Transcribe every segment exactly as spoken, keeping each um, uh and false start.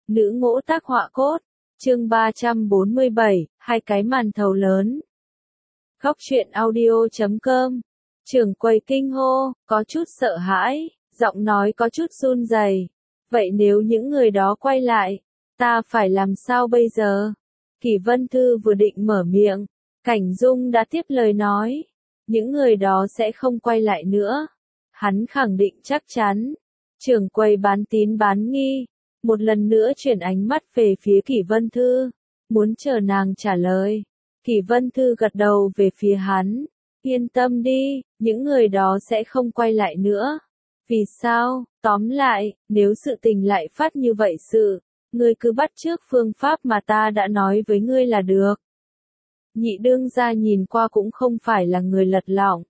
Nữ ngỗ tác họa cốt, chương ba trăm bốn mươi bảy, hai cái màn thầu lớn. Góc truyện audio chấm com. Trưởng quầy kinh hô, có chút sợ hãi, giọng nói có chút run rẩy. Vậy nếu những người đó quay lại, ta phải làm sao bây giờ? Kỷ Vân Thư vừa định mở miệng, Cảnh Dung đã tiếp lời nói, những người đó sẽ không quay lại nữa. Hắn khẳng định chắc chắn. Trưởng quầy bán tín bán nghi, một lần nữa chuyển ánh mắt về phía Kỷ Vân Thư, muốn chờ nàng trả lời. Kỷ Vân Thư gật đầu về phía hắn, yên tâm đi, những người đó sẽ không quay lại nữa. Vì sao? Tóm lại, nếu sự tình lại phát như vậy sự, ngươi cứ bắt chước phương pháp mà ta đã nói với ngươi là được. Nhị đương gia nhìn qua cũng không phải là người lật lọng.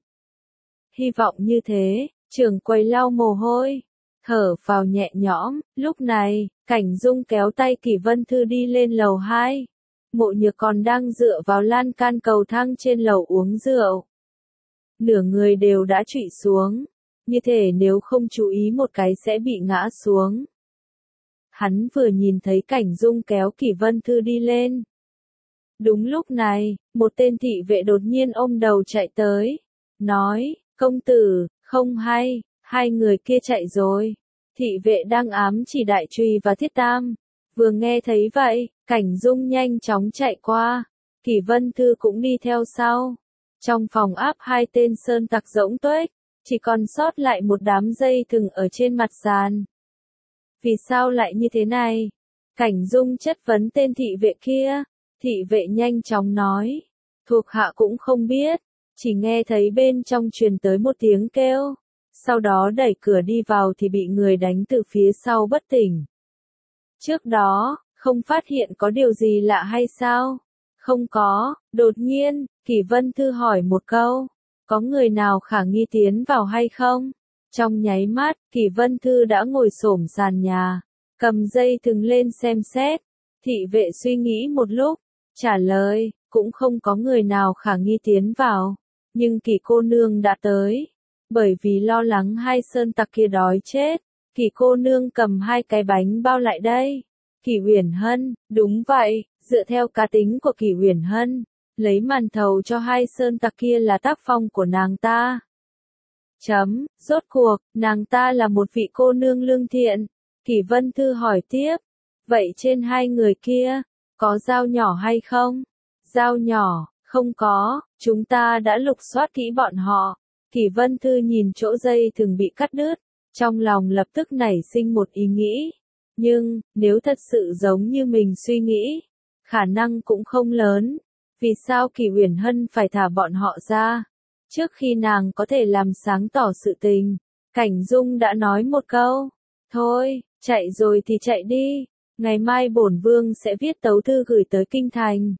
Hy vọng như thế, trưởng quầy lau mồ hôi, thở phào nhẹ nhõm. Lúc này, Cảnh Dung kéo tay Kỷ Vân Thư đi lên lầu hai. Mộ Nhược còn đang dựa vào lan can cầu thang trên lầu uống rượu. Nửa người đều đã trụy xuống, như thể nếu không chú ý một cái sẽ bị ngã xuống. Hắn vừa nhìn thấy Cảnh Dung kéo Kỷ Vân Thư đi lên. Đúng lúc này, một tên thị vệ đột nhiên ôm đầu chạy tới, nói, công tử, không hay, hai người kia chạy rồi. Thị vệ đang ám chỉ Đại Trùy và Thiết Tam. Vừa nghe thấy vậy, Cảnh Dung nhanh chóng chạy qua, Kỷ Vân Thư cũng đi theo sau. Trong phòng áp hai tên sơn tặc rỗng tuếch, chỉ còn sót lại một đám dây thừng ở trên mặt sàn. Vì sao lại như thế này? Cảnh Dung chất vấn tên thị vệ kia. Thị vệ nhanh chóng nói, thuộc hạ cũng không biết, chỉ nghe thấy bên trong truyền tới một tiếng kêu, sau đó đẩy cửa đi vào thì bị người đánh từ phía sau bất tỉnh. Trước đó, không phát hiện có điều gì lạ hay sao? Không có. Đột nhiên, Kỷ Vân Thư hỏi một câu, có người nào khả nghi tiến vào hay không? Trong nháy mắt, Kỷ Vân Thư đã ngồi xổm sàn nhà, cầm dây thừng lên xem xét. Thị vệ suy nghĩ một lúc, trả lời, cũng không có người nào khả nghi tiến vào, nhưng Kỷ cô nương đã tới. Bởi vì lo lắng hai sơn tặc kia đói chết, Kỷ cô nương cầm hai cái bánh bao lại đây. Kỷ Uyển Hân, đúng vậy, dựa theo cá tính của Kỷ Uyển Hân, lấy màn thầu cho hai sơn tặc kia là tác phong của nàng ta. Chấm, rốt cuộc, nàng ta là một vị cô nương lương thiện. Kỷ Vân Thư hỏi tiếp, vậy trên hai người kia, có dao nhỏ hay không? Dao nhỏ, không có, chúng ta đã lục soát kỹ bọn họ. Kỷ Vân Thư nhìn chỗ dây thừng bị cắt đứt, trong lòng lập tức nảy sinh một ý nghĩ. Nhưng, nếu thật sự giống như mình suy nghĩ, khả năng cũng không lớn. Vì sao Kỷ Uyển Hân phải thả bọn họ ra? Trước khi nàng có thể làm sáng tỏ sự tình, Cảnh Dung đã nói một câu, thôi, chạy rồi thì chạy đi, ngày mai bổn vương sẽ viết tấu thư gửi tới kinh thành.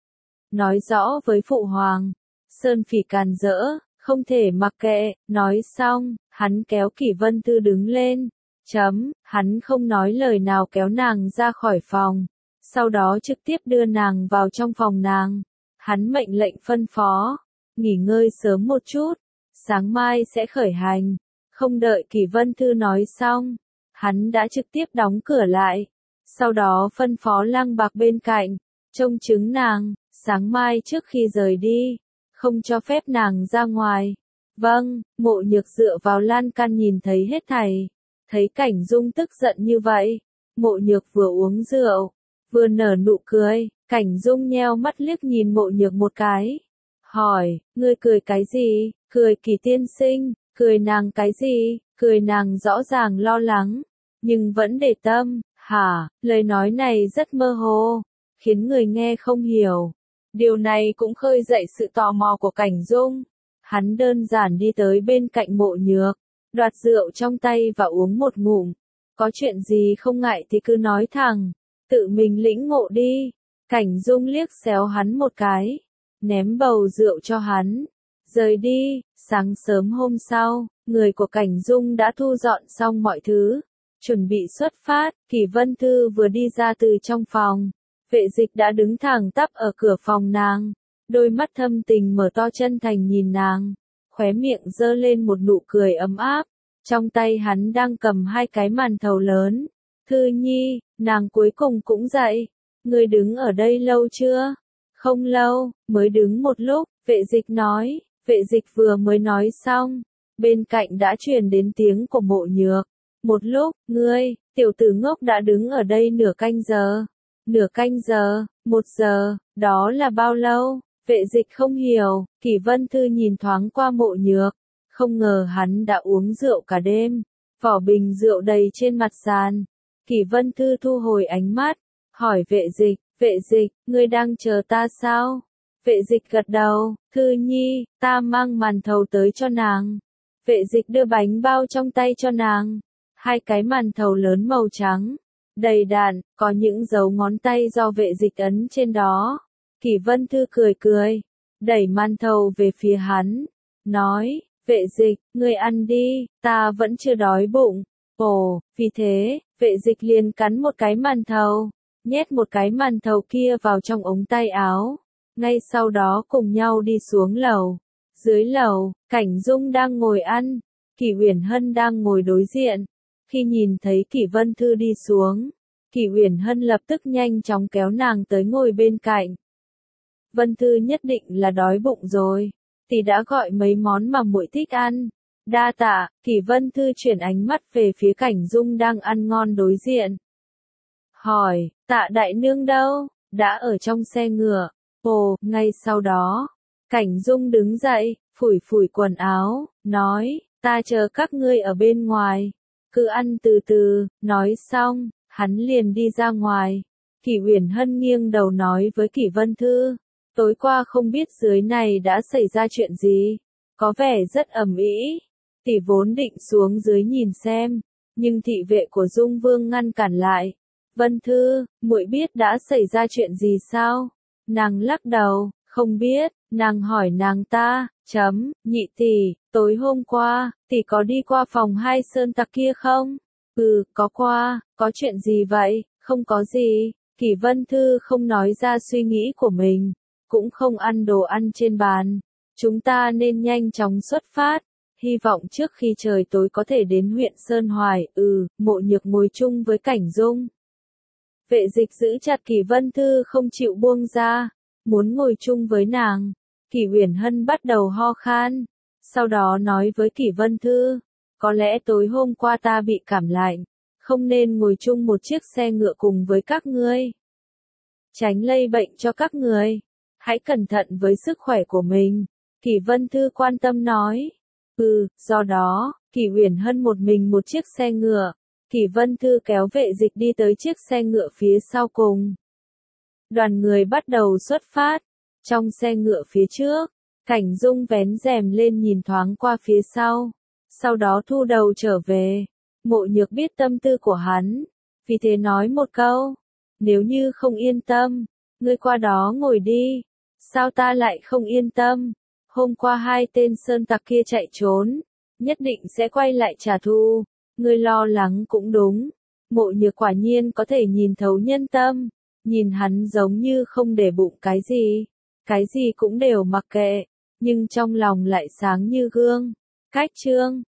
Nói rõ với phụ hoàng, Sơn Phỉ càn rỡ, không thể mặc kệ. Nói xong, hắn kéo Kỷ Vân Thư đứng lên. Chấm, hắn không nói lời nào kéo nàng ra khỏi phòng, sau đó trực tiếp đưa nàng vào trong phòng nàng. Hắn mệnh lệnh phân phó, nghỉ ngơi sớm một chút, sáng mai sẽ khởi hành. Không đợi Kỷ Vân Thư nói xong, hắn đã trực tiếp đóng cửa lại, sau đó phân phó Lăng Bạc bên cạnh, trông chứng nàng, sáng mai trước khi rời đi, không cho phép nàng ra ngoài. Vâng. Mộ Nhược dựa vào lan can nhìn thấy hết thảy. Thấy Cảnh Dung tức giận như vậy, Mộ Nhược vừa uống rượu, vừa nở nụ cười. Cảnh Dung nheo mắt liếc nhìn Mộ Nhược một cái, hỏi, ngươi cười cái gì? Cười Kỷ tiên sinh? Cười nàng cái gì? Cười nàng rõ ràng lo lắng, nhưng vẫn để tâm. Hả? Lời nói này rất mơ hồ, khiến người nghe không hiểu. Điều này cũng khơi dậy sự tò mò của Cảnh Dung. Hắn đơn giản đi tới bên cạnh Mộ Nhược, đoạt rượu trong tay và uống một ngụm. Có chuyện gì không ngại thì cứ nói thẳng, tự mình lĩnh ngộ đi. Cảnh Dung liếc xéo hắn một cái, ném bầu rượu cho hắn, rời đi. Sáng sớm hôm sau, người của Cảnh Dung đã thu dọn xong mọi thứ, chuẩn bị xuất phát. Kỷ Vân Thư vừa đi ra từ trong phòng, vệ dịch đã đứng thẳng tắp ở cửa phòng nàng, đôi mắt thâm tình mở to chân thành nhìn nàng, khóe miệng giơ lên một nụ cười ấm áp. Trong tay hắn đang cầm hai cái màn thầu lớn. Thư nhi, Nàng cuối cùng cũng dậy. Ngươi đứng ở đây lâu chưa? Không lâu, mới đứng một lúc, vệ dịch nói. Vệ dịch vừa mới nói xong, bên cạnh đã truyền đến tiếng của Mộ Nhược. Một lúc, ngươi, tiểu tử ngốc đã đứng ở đây nửa canh giờ. Nửa canh giờ, một giờ, đó là bao lâu? Vệ dịch không hiểu, Kỷ Vân Thư nhìn thoáng qua Mộ Nhược. Không ngờ hắn đã uống rượu cả đêm. Vỏ bình rượu đầy trên mặt sàn. Kỷ Vân Thư thu hồi ánh mắt, hỏi vệ dịch, vệ dịch, ngươi đang chờ ta sao? Vệ dịch gật đầu, Thư nhi, ta mang màn thầu tới cho nàng. Vệ dịch đưa bánh bao trong tay cho nàng. Hai cái màn thầu lớn màu trắng, đầy đặn, có những dấu ngón tay do vệ dịch ấn trên đó. Kỷ Vân Thư cười cười, đẩy màn thầu về phía hắn, nói, vệ dịch, ngươi ăn đi, ta vẫn chưa đói bụng. Ồ, vì thế, vệ dịch liền cắn một cái màn thầu, nhét một cái màn thầu kia vào trong ống tay áo. Ngay sau đó cùng nhau đi xuống lầu. Dưới lầu, Cảnh Dung đang ngồi ăn, Kỷ Uyển Hân đang ngồi đối diện. Khi nhìn thấy Kỷ Vân Thư đi xuống, Kỷ Uyển Hân lập tức nhanh chóng kéo nàng tới ngồi bên cạnh. Vân Thư nhất định là đói bụng rồi, tỷ đã gọi mấy món mà muội thích ăn. Đa tạ. Kỷ Vân Thư chuyển ánh mắt về phía Cảnh Dung đang ăn ngon đối diện. Hỏi, Tạ đại nương đâu? Đã ở trong xe ngựa. Ồ, ngay sau đó, Cảnh Dung đứng dậy, phủi phủi quần áo, nói, ta chờ các ngươi ở bên ngoài. Cứ ăn từ từ. Nói xong, hắn liền đi ra ngoài. Kỷ Uyển Hân nghiêng đầu nói với Kỷ Vân Thư, tối qua không biết dưới này đã xảy ra chuyện gì, có vẻ rất ầm ĩ. Tỷ vốn định xuống dưới nhìn xem, nhưng thị vệ của Dung Vương ngăn cản lại. Vân Thư, muội biết đã xảy ra chuyện gì sao? Nàng lắc đầu, không biết. Nàng hỏi nàng ta, chấm, nhị tỷ, tối hôm qua, tỷ có đi qua phòng hai sơn tặc kia không? Ừ, có qua. Có chuyện gì vậy? Không có gì. Kỷ Vân Thư không nói ra suy nghĩ của mình, cũng không ăn đồ ăn trên bàn. Chúng ta nên nhanh chóng xuất phát, hy vọng trước khi trời tối có thể đến huyện Sơn Hoài. Ừ, Mộ Nhược ngồi chung với Cảnh Dung. Vệ dịch giữ chặt Kỷ Vân Thư không chịu buông ra, muốn ngồi chung với nàng. Kỷ Uyển Hân bắt đầu ho khan, sau đó nói với Kỷ Vân Thư, có lẽ tối hôm qua ta bị cảm lạnh, không nên ngồi chung một chiếc xe ngựa cùng với các ngươi. Tránh lây bệnh cho các người. Hãy cẩn thận với sức khỏe của mình. Kỷ Vân Thư quan tâm nói. Ừ, do đó, Kỷ Uyển Hân một mình một chiếc xe ngựa. Kỷ Vân Thư kéo vệ dịch đi tới chiếc xe ngựa phía sau cùng. Đoàn người bắt đầu xuất phát. Trong xe ngựa phía trước, Cảnh Dung vén rèm lên nhìn thoáng qua phía sau. Sau đó thu đầu trở về. Mộ Nhược biết tâm tư của hắn, vì thế nói một câu. Nếu như không yên tâm, ngươi qua đó ngồi đi. Sao ta lại không yên tâm? Hôm qua hai tên sơn tặc kia chạy trốn, nhất định sẽ quay lại trả thù. Ngươi lo lắng cũng đúng. Mộ Nhược quả nhiên có thể nhìn thấu nhân tâm. Nhìn hắn giống như không để bụng cái gì, cái gì cũng đều mặc kệ, nhưng trong lòng lại sáng như gương. Cách chương